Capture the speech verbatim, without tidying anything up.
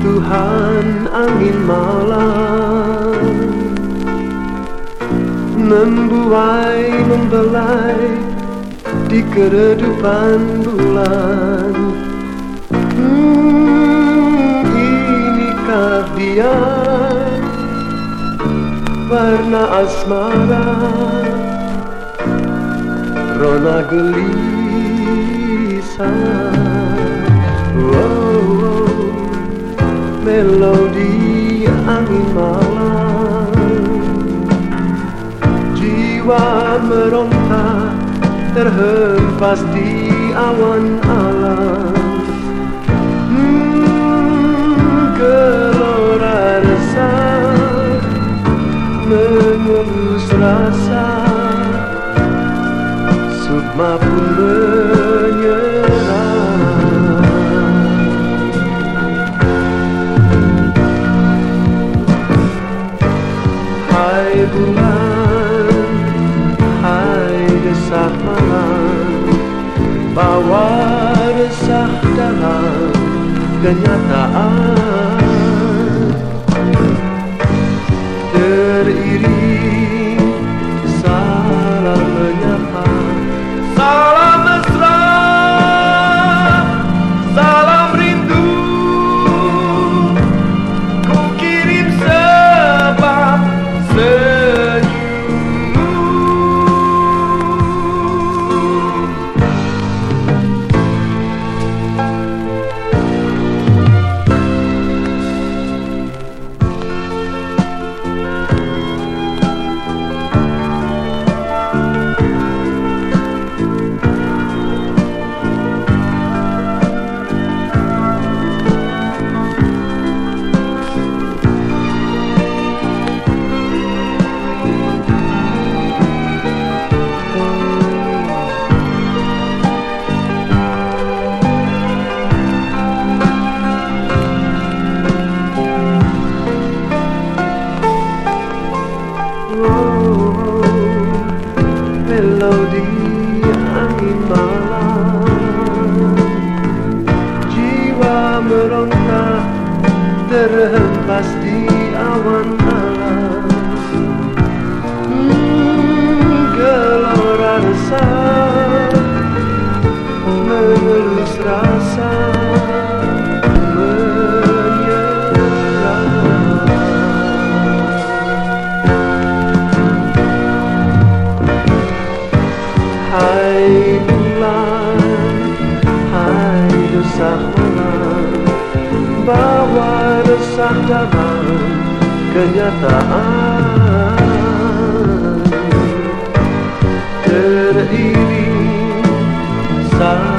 sentuhan angin malam membuai membelai di keredupan bulan. Hmm, inikah dia warna asmara, rona gelisah. Oh, melodi angin malam, jiwa meronta terhempas di awan alam. Hmm, gelora resah mengelus rasa, sukma pun menyerah. Hai bulan, hai desah malam, bawa resah dalam kenyataan. Teriring salam menyapa, salam mesra, salam rindu, ku kirim sebab senyummu. Melodi angin malam, jiwa meronta terhempas di awan alam. Hmm, gelora resah mengelus rasa, hai bulan, hai desah malam, bawa resah dalam kenyataan. Teriring salam